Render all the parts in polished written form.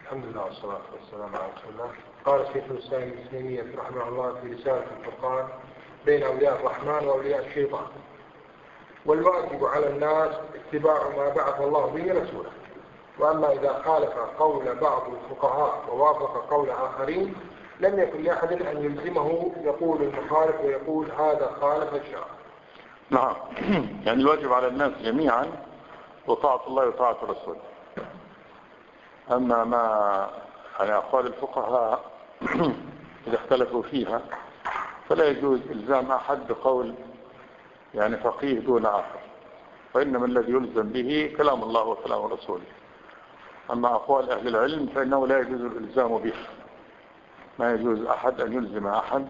الحمد لله والصلاة والسلام على رسول الله. قال شيخ الإسلام ابن تيمية رحمه الله في رسالة الفرقان بين أولياء الرحمن وأولياء الشيطان: والواجب على الناس اتباع ما بعث الله به رسوله، وأما إذا خالف قول بعض الفقهاء ووافق قول آخرين لم يكن لأحد أن يلزمه يقول المخالف ويقول هذا خالف الشرع. نعم، يعني الواجب على الناس جميعا وطاعة الله وطاعة رسوله. أما ما يعني أقوال الفقهاء إذا اختلفوا فيها فلا يجوز إلزام أحد بقول يعني فقيه دون آخر، فإنما الذي يلزم به كلام الله وكلام رسوله. أما أقوال أهل العلم فإنه لا يجوز الإلزام به، ما يجوز أحد أن يلزم أحد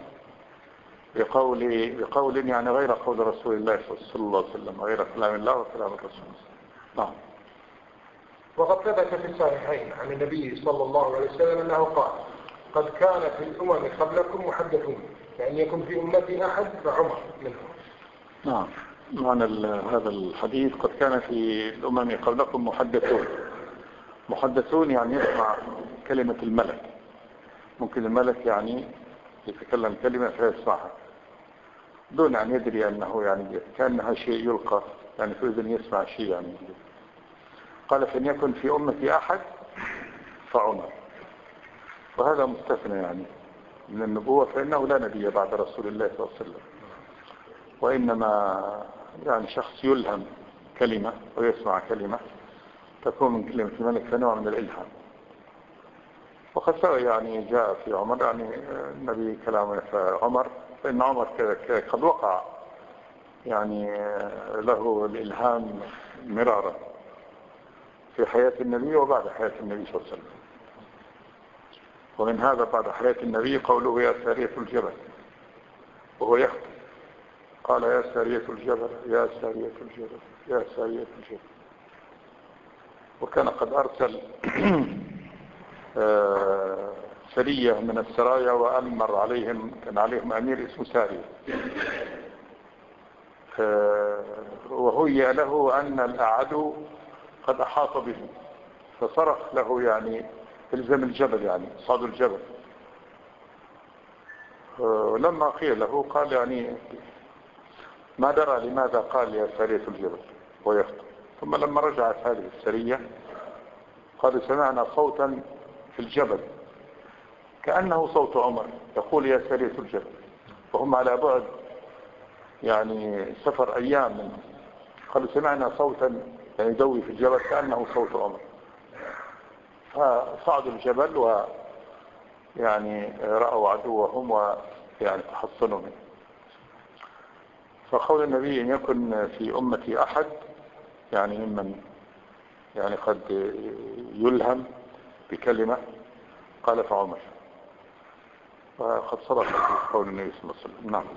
بقول يعني غير قول رسول الله صلى الله عليه وسلم، غير كلام الله وكلام الرسول. نعم. وقد ثبت في الصحيحين عن النبي صلى الله عليه وسلم أنه قال: قد كان في الأمم قبلكم محدثون، فإن يكن في أمتي أحد فعمر منهم. نعم، معنى هذا الحديث قد كان في الأمم قبلكم محدثون يعني يسمع كلمة الملك. ممكن الملك يعني يتكلم كلمة فيسمعها دون أن يدري أنه يعني كأنها شيء يلقى يعني في إذن يسمع شيء يعني. قال فإن يكن في أمتي أحد فعمر، وهذا مستثنى يعني من النبوة، فإنه لا نبي بعد رسول الله صلى الله عليه وسلم، وإنما يعني شخص يلهم كلمة ويسمع كلمة تكون من كلمة الملك فنوع من الإلهام. وقد يعني جاء في عمر يعني النبي كلامه فعمر، فإن عمر قد وقع يعني له الإلهام مرارا في حياة النبي وبعد حياة النبي صلى الله عليه وسلم. ومن هذا بعد حياة النبي قوله يا سارية الجبل وهو يخطب، قال يا سارية الجبل يا سارية الجبل يا سارية الجبل. وكان قد أرسل سرية من السرايا وأمر عليهم، كان عليهم أمير اسمه سارية، وهي له أن الأعدو قد أحاط به، فصرخ له يعني الزم الجبل يعني صعد الجبل. ولما قيل له قال يعني ما درى لماذا قال يا سارية الجبل ويخطب. ثم لما رجعت هذه السرية قال سمعنا صوتا في الجبل كأنه صوت عمر يقول يا سارية الجبل، وهم على بعد يعني سفر أيام منه. قالوا سمعنا صوتا يعني يدوي في الجبل كأنه صوت عمر، فصعدوا الجبل ويعني رأوا عدوهم ويعني تحصنوا منه. فقول النبي إن يكن في أمتي أحد يعني ممن يعني قد يلهم بكلمة قال فعمر، وقد صدق في قول النبي صلى الله عليه وسلم. نعم.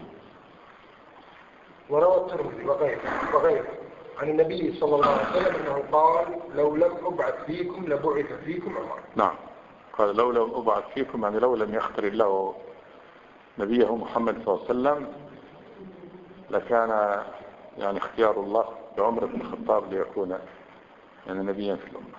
وروى الترمذي وغيره عن النبي صلى الله عليه وسلم أنه قال: لو لم أبعث فيكم لبعث فيكم عمر. نعم، قال لو لم أبعث فيكم يعني لو لم يختار الله نبيه محمد صلى الله عليه وسلم لكان يعني اختيار الله لعمر بن الخطاب ليكون يعني نبيا في الأمة.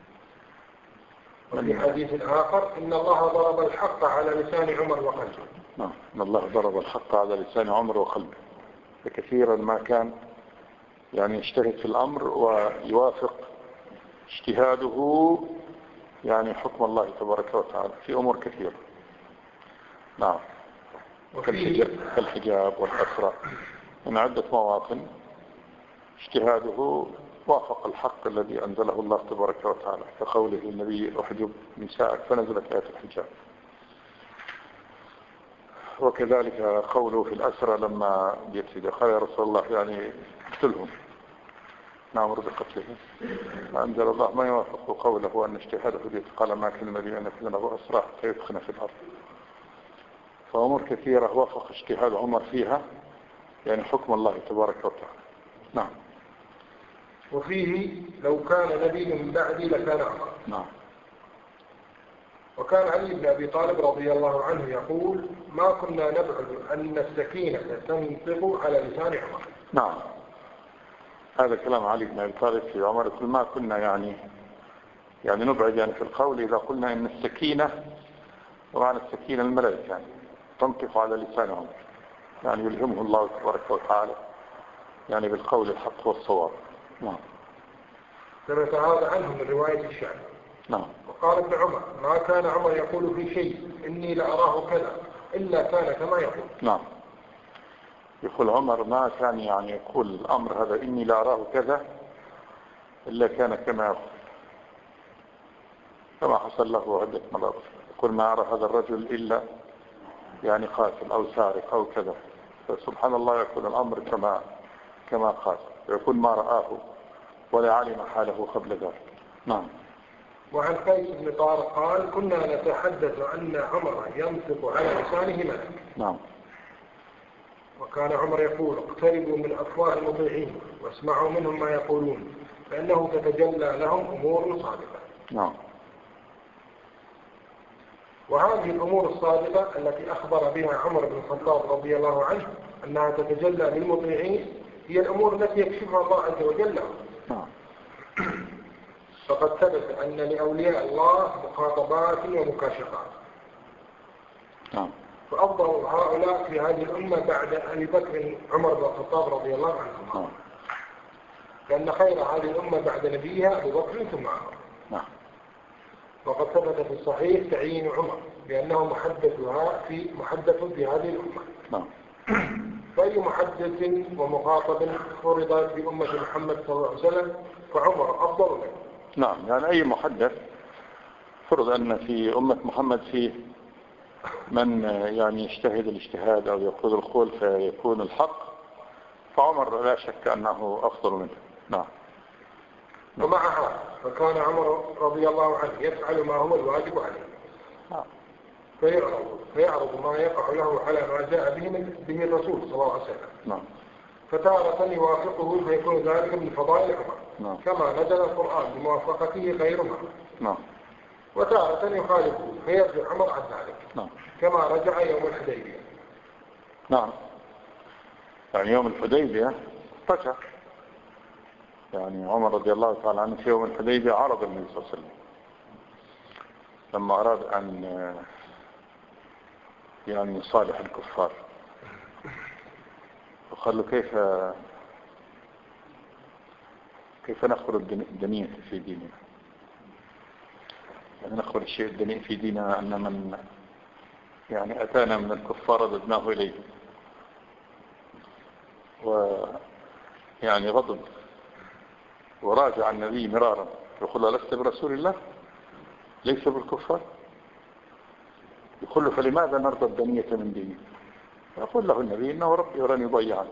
وفي حديث آخر إن الله ضرب الحق على لسان عمر وقلبه. نعم، إن الله ضرب الحق على لسان عمر وقلبه، فكثيرا ما كان يعني يجتهد في الأمر ويوافق اجتهاده يعني حكم الله تبارك وتعالى في أمور كثيرة. نعم، كالحجاب والأسرى من عدة مواطن اجتهاده وافق الحق الذي أنزله الله تبارك وتعالى، كقوله النبي احجب نساءك فنزلت آية الحجاب. وكذلك قوله في الأسرى لما يتسجى قال يا رسول الله يعني اقتلهم نأمر بقتلهم، فأنزل الله ما يوافق قوله أن اجتهاده بيت قال ما كان النبي أن يكون له أسرى حتى يدخن في الأرض. فأمور كثيرة وافق اجتهاد عمر فيها يعني حكم الله تبارك وتعالى. نعم. وفيه لو كان نبي من بعدي لكان عمر. نعم. وكان علي بن أبي طالب رضي الله عنه يقول: ما كنا نبعد أن السكينة تنطق على لسان عمر. نعم، هذا كلام علي بن أبي طالب في عمر، كل ما كنا يعني يعني نبعد يعني في القول إذا قلنا إن السكينة ومعنى السكينة الملائكة يعني تنطق على لسانهم، يعني يلهمه الله تبارك وتعالى يعني بالقول الحق والصواب. نعم. ثبت هذا عنه من رواية الشعب. نعم. وقال ابن عمر: ما كان عمر يقول في شيء إني لأراه كذا إلا كان كما يقول. نعم. يقول عمر ما كان يعني يقول الأمر هذا إني لأراه كذا إلا كان كما يقول، كما حصل له عدة مرات. يقول ما أرى هذا الرجل إلا يعني قاتل أو سارق أو كذا، فسبحان الله يكون الأمر كما قال، يكون ما رآه ولا علم حاله قبل ذلك. نعم. وعن قيس بن طارق قال: كنا نتحدث أن عمر ينطق على لسانه ملك. نعم. وكان عمر يقول: اقتربوا من أفواه المطيعين واسمعوا منهم ما يقولون فإنه تتجلى لهم أمور صادقة. نعم. وهذه الأمور الصادقة التي أخبر بها عمر بن الخطاب رضي الله عنه أنها تتجلى للمطيعين هي الأمور التي يكشفها الله عز وجل لهم. نعم. فقد ثبت أن لأولياء الله مخاطبات ومكاشفات. نعم. فأفضل هؤلاء في هذه الأمة بعد أبي بكر عمر بن الخطاب رضي الله عنه. نعم. لأن خير هذه الأمة بعد نبيها أبو بكر ثم عمر. نعم. وقد ثبت في الصحيح تعيين عمر بأنه محدث في هذه الأمة. نعم. فأي محدث ومخاطب فرضت بأمة محمد صلى الله عليه وسلم فعمر أفضل منه. نعم. يعني أي محدث فرض أن في أمة محمد فيه من يعني يجتهد الاجتهاد أو يقول القول فيكون الحق، فعمر لا شك أنه أفضل منه. نعم. ومع هذا فكان عمر رضي الله عنه يفعل ما هو الواجب عليه. نعم. فيعرض ما يقع له على ما جاء به الرسول صلى الله عليه وسلم. نعم. فتارة يوافقه فيكون ذلك من فضائل عمر. نعم. كما نزل القرآن بموافقته غير مرة. نعم. وتارة يخالفه فيرجع عمر عن ذلك. نعم. كما رجع يوم الحديبية. نعم. يعني يوم الحديبية رجع، يعني عمر رضي الله تعالى عنه في يوم الحديبية عرض النبي صلى الله عليه وسلم لما أراد أن يعني يصالح الكفار، وقال له كيف نخبر الدنيء في ديننا، يعني نخبر الشيء الدنيء في ديننا أن من يعني أتانا من الكفار رددناه إليه. ويعني غضب وراجع النبي مرارا يقول له: لست برسول الله ليس بالكفار؟ يقول له: فلماذا نرضى الدنية من دينه؟ يقول له النبي: إنه ربي ولن يضيعني.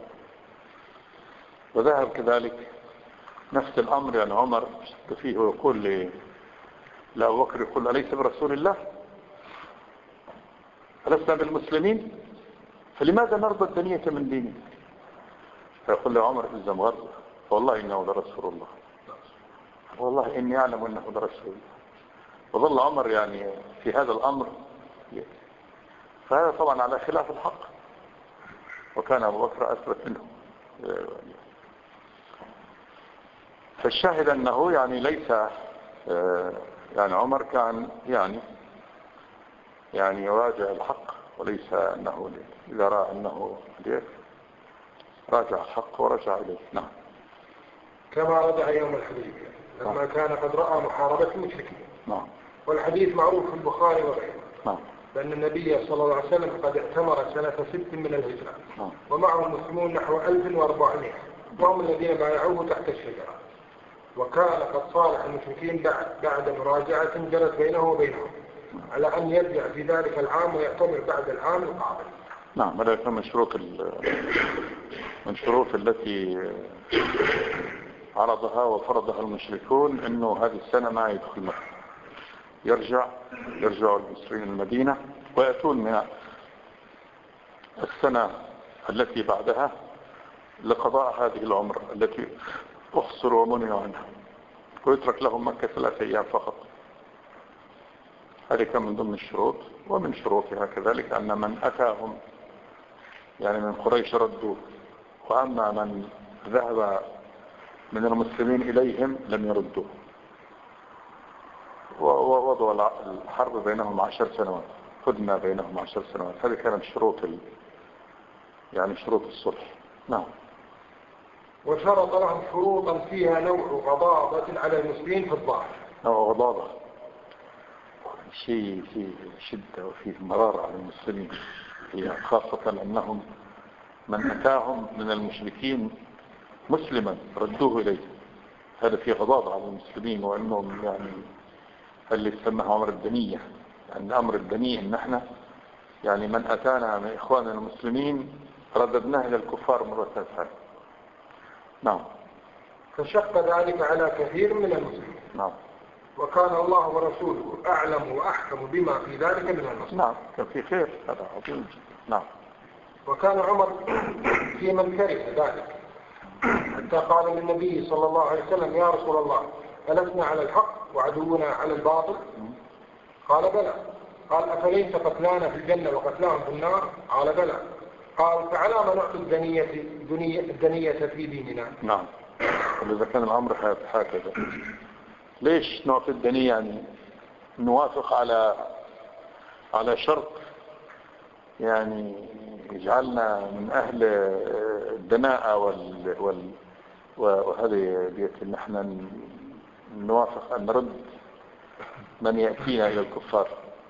وذهب كذلك نفس الأمر، يعني عمر فيه ويقول لأبو بكر، يقول: أليس برسول الله؟ ألسنا بالمسلمين؟ فلماذا نرضى الدنية من دينه؟ فيقول له عمر: إلزم غرضه، والله إنه لرسول الله، والله إني أعلم أنه لرسول الله. وظل عمر يعني في هذا الأمر، فهذا طبعا على خلاف الحق، وكان أبو بكر أثبت منه. فالشاهد أنه يعني ليس يعني عمر كان يعني يراجع الحق، وليس أنه إذا رأى أنه راجع الحق ورجع إليه. نعم. كما رجع يوم الحديبية لما كان قد رأى محاربة المشركين. نعم. والحديث معروف في البخاري وغيره. نعم. بأن النبي صلى الله عليه وسلم قد اعتمر سنة 6 من الهجرة. نعم. ومعه المسلمون نحو 1400 وهم الذين بايعوه تحت الشجرة. وكان قد صالح المشركين بعد مراجعة جرت بينه وبينهم على أن يرجع في ذلك العام ويعتمر بعد العام القابل. نعم. هذا كان من شروط التي عرضها وفرضها المشركون، انه هذه السنة ما يدخل مكة، يرجع المصريين المدينة ويأتون من السنة التي بعدها لقضاء هذه العمر التي احصروا ومنعوا عنها، ويترك لهم مكة 3 أيام فقط. هذه كان من ضمن الشروط. ومن شروطها كذلك أن من أتاهم يعني من قريش ردوه، وأما من ذهب من المسلمين إليهم لم يردوه. برضو الحرب بينهم 10 سنوات، هدنة بينهم 10 سنوات. هذه كانت يعني شروط الصلح. نعم. وشرط لهم شروطا فيها نوع غضاضة على المسلمين في الظاهر. نوع غضاضة، شيء فيه شدة وفيه مرارة على المسلمين، خاصة أنهم من أتاهم من المشركين مسلما ردوه إليه. هذا فيه غضاضة على المسلمين، وأنهم يعني اللي يسمى أمر الدنية. يعني أمر الدنية إن احنا يعني من أتانا من إخواننا المسلمين رددناه إلى الكفار مرة ثانية. نعم. فشق ذلك على كثير من المسلمين. نعم. وكان الله ورسوله أعلم وأحكم بما في ذلك من النصر. نعم، كان في خير، هذا عظيم جدا. نعم. وكان عمر في من كره ذلك، حتى قال للنبي صلى الله عليه وسلم: يا رسول الله، ألسنا على الحق وعدونا على الباطل؟ قال: بلى. قال: أفليس قتلانا في الجنة وقتلاهم في النار؟ قال: بلى. قال: فعلى ما نعطي الدنية في ديننا؟ نعم. إذا كان الأمر هكذا، ليش نعطي الدنية؟ يعني نوافق على شرط يعني يجعلنا من أهل الدناءة وهذه بيت إن احنا نوافق أن نرد من يأتينا إلى الكفار.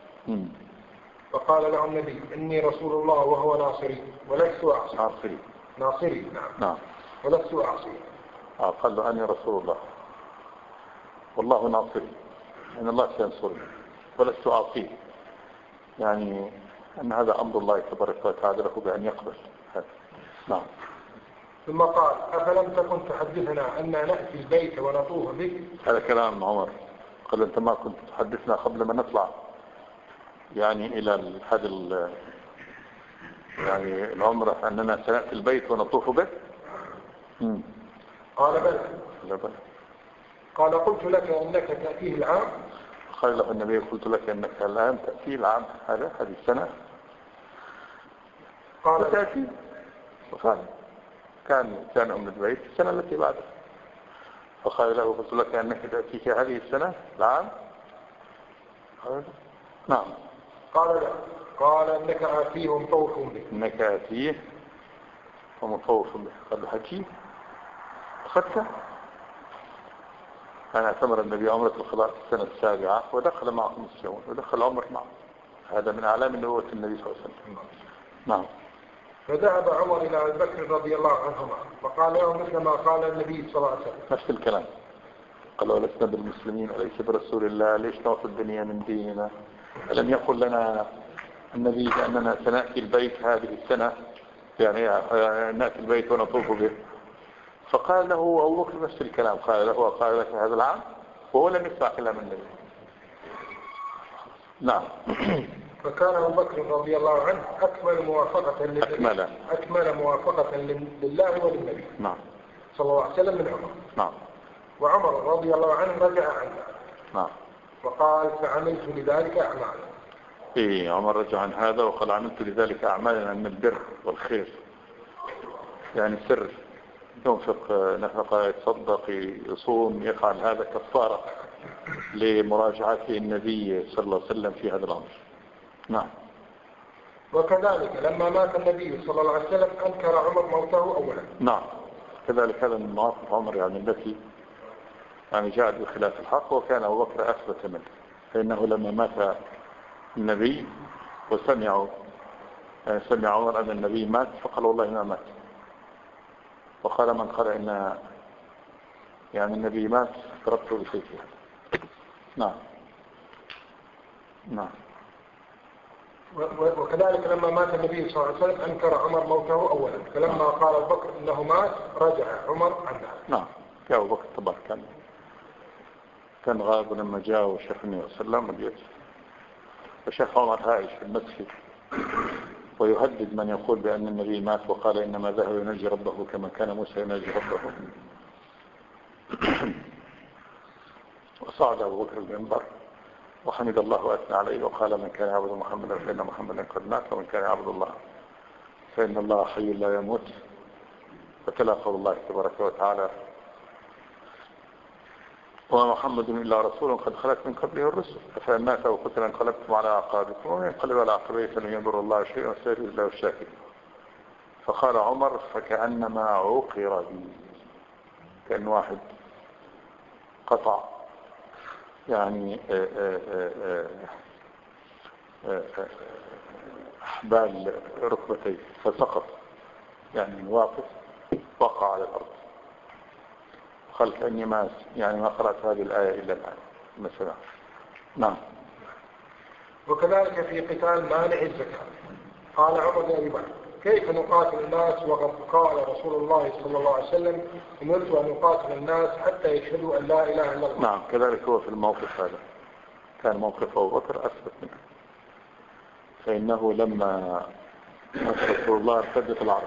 فقال له النبي: إني رسول الله وهو ناصري ولست أعصي. ناصري. نعم. ولست أعصي. قال له: أني رسول الله والله ناصري، إن الله سينصرني ولست أعصي. يعني أن هذا أمر الله تبارك وتعالى له بأن يقبل هذا. نعم. ثم قال: أفلم تكن تحدثنا أن نأتي البيت ونطوف به؟ هذا كلام عمر. قال: أنت ما كنت تحدثنا قبل ما نطلع يعني إلى هذا يعني العمرة أننا سنأتي البيت ونطوف به؟ قال: بلى. قال: قلت لك أنك تأتيه العام؟ قال له النبي: قلت لك أنك الآن تأتيه العام هذه السنة. قال: تأتي. وقال: كان أم البيت السنة التي بعدها. فقال له: قلت لك أنك تأتيك هذه السنة العام؟ قال: نعم. قال: لا. قال: إنك آتيه ومطوف به. إنك آتيه ومطوف به. قال له: حكي أخذت. كان اعتمر النبي عمرة القضاء السنة 7 ودخل معه المسلمون ودخل عمر معه. هذا من أعلام نبوة النبي صلى الله عليه وسلم. نعم. فذهب عمر إلى أبي بكر رضي الله عنهما فقال له مثل ما قال النبي صلى الله عليه وسلم، نفس الكلام. قالوا: لسنا بالمسلمين وليس برسول الله، ليش نعطي الدنيا من ديننا؟ ألم يقل لنا النبي بأننا سنأتي البيت هذه السنة، يعني نأتي البيت ونطوف به؟ فقال له أبو بكر نفس الكلام، قال لك هذا العام، وهو لم يسمع كلام النبي. نعم. فكان أبو بكر رضي الله عنه أكمل موافقة لله وللنبي. نعم. صلى الله عليه وسلم من عمر. نعم. وعمر رضي الله عنه رجع عنه. نعم. وقال: فعملت لذلك أعمالا. عمر رجع عن هذا وقال: عملت لذلك أعمالا من البر والخير، يعني سر، ينفق نفقة، يتصدق، يصوم، يفعل هذا كفارة لمراجعته النبي صلى الله عليه وسلم في هذا الأمر. نعم. وكذلك لما مات النبي صلى الله عليه وسلم أنكر عمر موته أولا. نعم. كذلك هذا من مواقف عمر يعني التي يعني جاءت بخلاف الحق، وكان أبو بكر أثبت منه. فإنه لما مات النبي وسمع عمر أن النبي مات فقال: والله ما مات. وقال من قال إن يعني النبي مات ضربته بسيفه. نعم. نعم. وكذلك لما مات النبي صلى الله عليه وسلم أنكر عمر موته أولا، فلما قال أبو بكر إنه مات رجع عمر عنه. نعم. يا أبو بكر طبعا كان غائب لما جاء وشيخ النبي صلى الله عليه وسلم، وشيخ عمر عايش في المسجد ويهدد من يقول بأن النبي مات، وقال: إنما ذهب ينجي ربه كما كان موسى ينجي ربه. وصعد أبو بكر المنبر وحمد الله وأثنى عليه وقال: من كان يعبد محمدا فإن محمدا قد مات، ومن كان يعبد الله فإن الله حي لا يموت. فتلا قول الله تبارك وتعالى: ومحمد إلا رسول قد خلت من قبله الرسل أفإن مات أو قتل انقلبتم على أعقابكم ومن ينقلب على عقبيه فلن يضر الله شيئا وسيجزي الله الشاكرين. فقال عمر فكأنما عوقر بي، كأن واحد قطع يعني أحبال ركبتيه فسقط، يعني واقف وقع على الأرض. قال كأني ما قرأت هذه الآية إلا الآن مثلا. نعم. وكذلك في قتال مانع الزكاة قال عمر بن أبي بكر كيف نقاتل الناس وقد قال رسول الله صلى الله عليه وسلم أمرت أن نقاتل الناس حتى يشهدوا أن لا إله إلا الله. نعم كذلك هو في الموقف هذا كان موقف أبو بكر أثبت منه، فإنه لما مات رسول الله ارتدت العرب،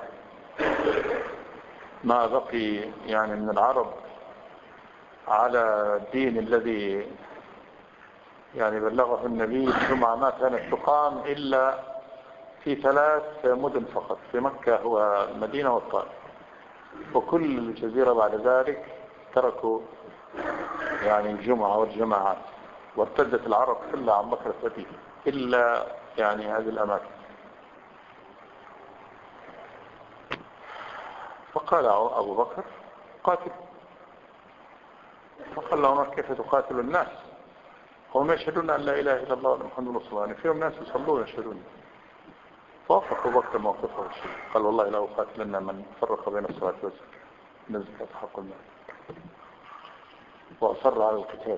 ما بقي يعني من العرب على الدين الذي يعني بلغه النبي الجمعة ما كانت تقام إلا في 3 مدن فقط، في مكة والمدينة والطائف، وكل الجزيرة بعد ذلك تركوا يعني الجمعة والجماعات، وارتدت العرب كلها عن بكر الصديق إلا يعني هذه الأماكن. فقال أبو بكر قاتل. فقال له عمر كيف تقاتل الناس هم يشهدون أن لا إله إلا الله ومحمد رسول الله، يعني فيهم ناس يصلون يشهدون. فوافق أبو بكر موقفه الشيء، قال والله لا أقاتلن من فرق بين الصلاة والزكاة إن الزكاة حق المال، وأصر على القتال.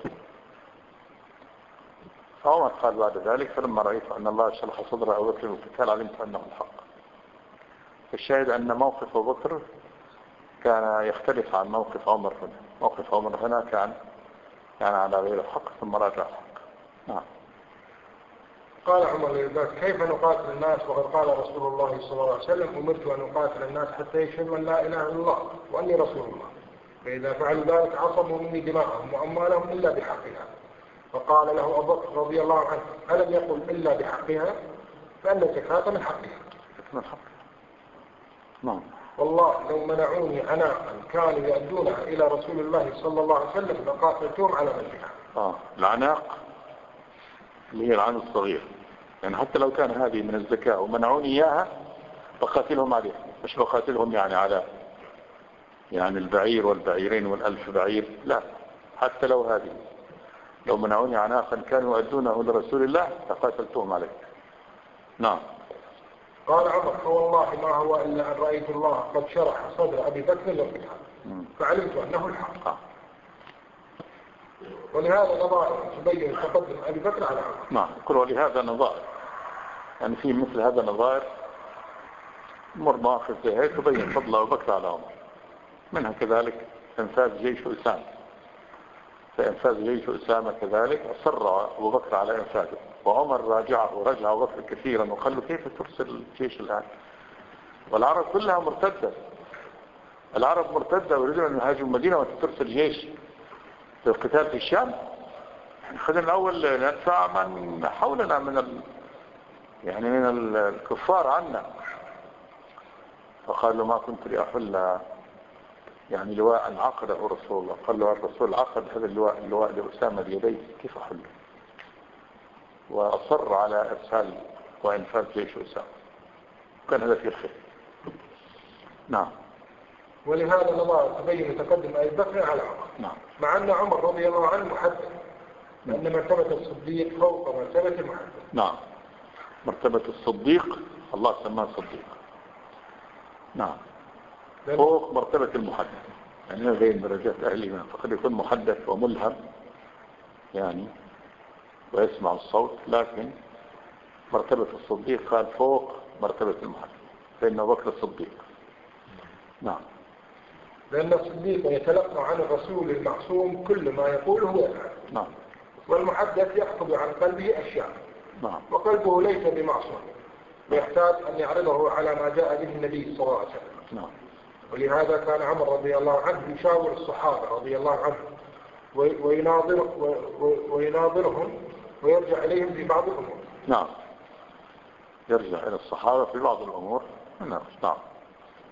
فعمر قال بعد ذلك فلما رأيت أن الله شرح صدر أبو بكر القتال علمت أنه الحق. الشاهد أن موقف أبو بكر كان يختلف عن موقف عمر هنا. موقف عمر هنا كان يعني على غير الحق ثم راجع الحق. نعم. قال عمر لذلك كيف نقاتل الناس وقد قال رسول الله صلى الله عليه وسلم أمرت أن نقاتل الناس حتى يشهدوا أن لا إله إلا الله وأني رسول الله، فإذا فعلوا ذلك عصموا مني دماءهم وأموالهم إلا بحقها. فقال له أبو بكر رضي الله عنه ألم يقل إلا بحقها؟ فأن الزكاة من حقها. من حق. نعم. والله لو منعوني عناقا كانوا يؤدونها إلى رسول الله صلى الله عليه وسلم لقاتلتهم على مثلها. العناق اللي هي العن الصغير، يعني حتى لو كان هذه من الزكاة ومنعوني إياها بقاتلهم عليها، مش بقاتلهم يعني على يعني البعير والبعيرين والألف بعير، لا، حتى لو هذه لو منعوني عناقا كانوا يؤدونه لرسول الله لقاتلتهم عليه. نعم. قال عمر فوالله ما هو إلا أن رأيت الله قد شرح صدر أبي بكر للقتال فعلمت أنه الحق. ولهذا نظائر تبين تقدم أبي بكر على عمر. نعم. كل ولهذا نظائر، يعني في مثل هذا نظائر مواقف زي هيك تبين فضل أبو بكر على عمر. منها كذلك انفاذ جيش أسامة، فانفاذ جيش أسامة كذلك أصر أبو بكر على انفاذه، وعمر رجع أبو بكر كثيرا وقال له كيف ترسل الجيش الآن والعرب كلها مرتدة، العرب مرتدة ويريدون أن يهاجموا المدينة وترسل جيش للقتال في الشام. خلينا الأول ندفع من حولنا من يعني من الكفار عنا. فقال له ما كنت لأحل يعني لواء عقده رسول الله. قال له الرسول عقد هذا اللواء لأسامة بيديه كيف أحله، وأصر على إرسال وإنفاذ جيش أسامة، كان هذا في الخير. نعم. ولهذا نظائر تبين تقدم أبي بكر على عمر. نعم. مع أن عمر رضي الله عنه محدث، لأن مرتبة الصديق فوق مرتبة المحدث. نعم. مرتبة الصديق الله سماه صديق. نعم. فوق مرتبة المحدث، يعني غير درجات أهل الإيمان، فقد يكون محدث وملهم يعني ويسمع الصوت، لكن مرتبة الصديق قال فوق مرتبة المحدث، فإنه بكر الصديق. نعم. لأن الصديق يتلقى عن الرسول المعصوم كل ما يقوله ويفعله. نعم. والمحدث يأخذ عن قلبه أشياء. نعم. وقلبه ليس بمعصوم، ويحتاج أن يعرضه على ما جاء به النبي صلى الله عليه وسلم. نعم. ولهذا كان عمر رضي الله عنه يشاور الصحابة رضي الله عنه ويناظرهم ويرجع إليهم في بعض الأمور. نعم. يرجع إلى الصحابة في بعض الأمور. نعم.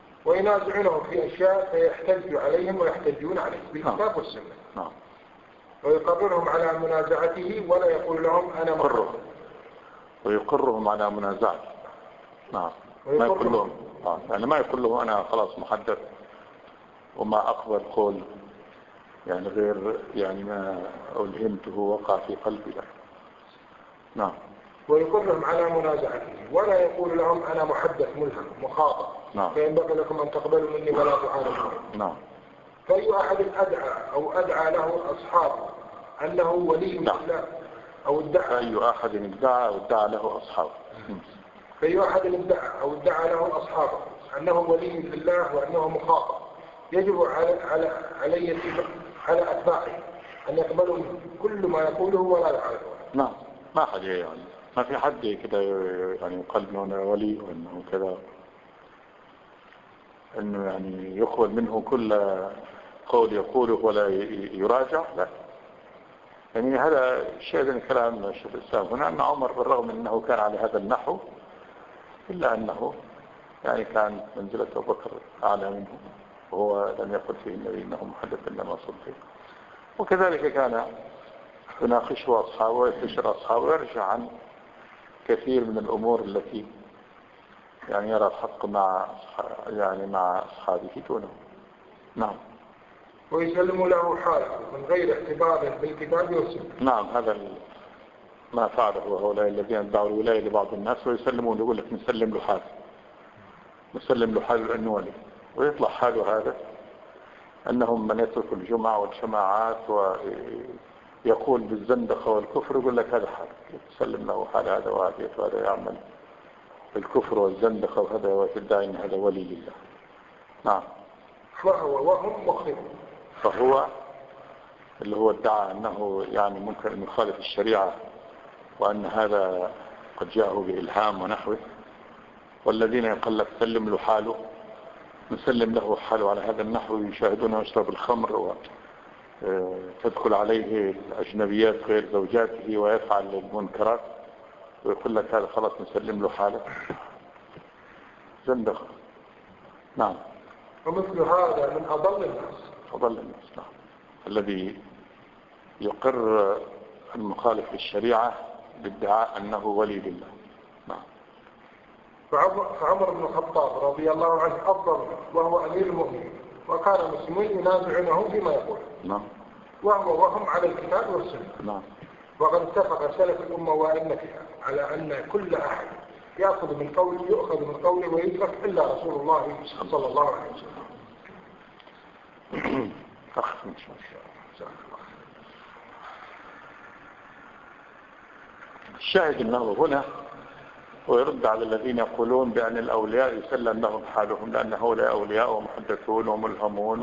وينازعنهم في أشياء فيحتج عليهم ويحتجون عليه بالكتاب والسنة. نعم. ويقررهم على منازعته ولا يقول لهم أنا محدث. ويقرهم على منازعته. نعم. ما يقول لهم يعني ما يقول لهم أنا خلاص محدث وما أقبل قول يعني غير يعني ما ألهمته وقع في قلبي. نعم. ويقرهم على منازعته ولا يقول لهم أنا محدث ملهم مخاطب. نعم. فينبغي لكم أن تقبلوا مني ولا تعارضوا. نعم. فأي أحد أدعى له أصحابه أنه ولي الله أو ادعى. أي أحد ادعى أو ادعى له أصحابه. فأي أحد ادعى أو ادعى له أصحابه أنه ولي لله وأنه مخاطب يجب على أتباعه أن يقبلوا كل ما يقوله ولا يعارضه. نعم. ما حد يعني ما في حد كده يعني يقال انه انا ولي وانه كذا انه يعني يقبل منه كل قول يقوله ولا يراجع. لا يعني هذا شيء من كلام شيخ الإسلام هنا أن عمر بالرغم أنه كان على هذا النحو إلا أنه يعني كان منزلة أبو بكر أعلى منه وهو لم يقل فيه النبي إنه محدث إنما صدق. وكذلك كان يناقشه أصحابه ويستشير أصحابه ويرجع عن كثير من الأمور التي يعني يرى الحق مع أصحابه دونه. نعم. ويسلم له حاله من غير اعتبار بالكتاب والسنة. نعم. هذا ما فعله هؤلاء الذين ادعوا الولاية لبعض الناس ويسلمون يقول لك نسلم له حاله لأنه ولي ويطلع حاله هذا أنهم من يترك الجمعة والجماعات ويقول بالزندقة والكفر يقول لك هذا حال تسلم له حال هذا وهذا يعمل بالكفر والزندقة وهذا يدعي أن هذا ولي لله. نعم. وهم مخطئون. فهو اللي هو ادعى أنه يعني ممكن أن يخالف الشريعة وأن هذا قد جاءه بإلهام ونحوه. والذين يقول لك سلم له حاله نسلم له حاله على هذا النحو يشاهدونه يشرب الخمر وتدخل عليه الأجنبيات غير زوجاته ويفعل المنكرات ويقول لك هذا خلاص نسلم له حاله زندقة. نعم. ومثل هذا من أضل الناس. نعم. الذي يقر المخالف للشريعة بادعاء أنه ولي لله. نعم. فعمر بن الخطاب رضي الله عنه أفضل وهو أمير المؤمنين وكان المسلمين ينازعنه فيما يقول. نعم. وهم على الكتاب والسنة. نعم. وقد اتفق سلف الأمة وأئمتها على أن كل أحد يؤخذ من قوله ويترك إلا رسول الله صلى الله عليه وسلم. الشاهد أنه هنا ويرد على الذين يقولون بأن الأولياء يسلم لهم حالهم لأن هؤلاء أولياء ومحدثون وملهمون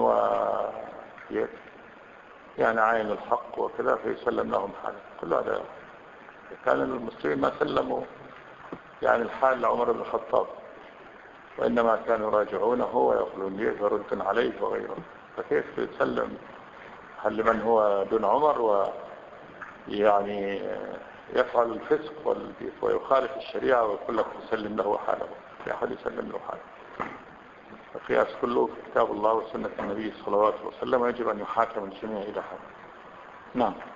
يعني عين الحق وكذا فيسلم لهم حالهم. كل هذا كان المسلمين ما سلموا يعني الحال لعمر بن الخطاب وإنما كانوا يراجعونه ويقولون ليه ورد عليه وغيره. فكيف يسلم هل لمن هو دون عمر ويعني يفعل الفسق ويخالف الشريعة ويقول لك يسلم له حاله. في أحد يسلم له حاله. القياس كله في كتاب الله وسنة النبي صلى الله عليه وسلم يجب أن يحاكم الجميع إلى حاله. نعم.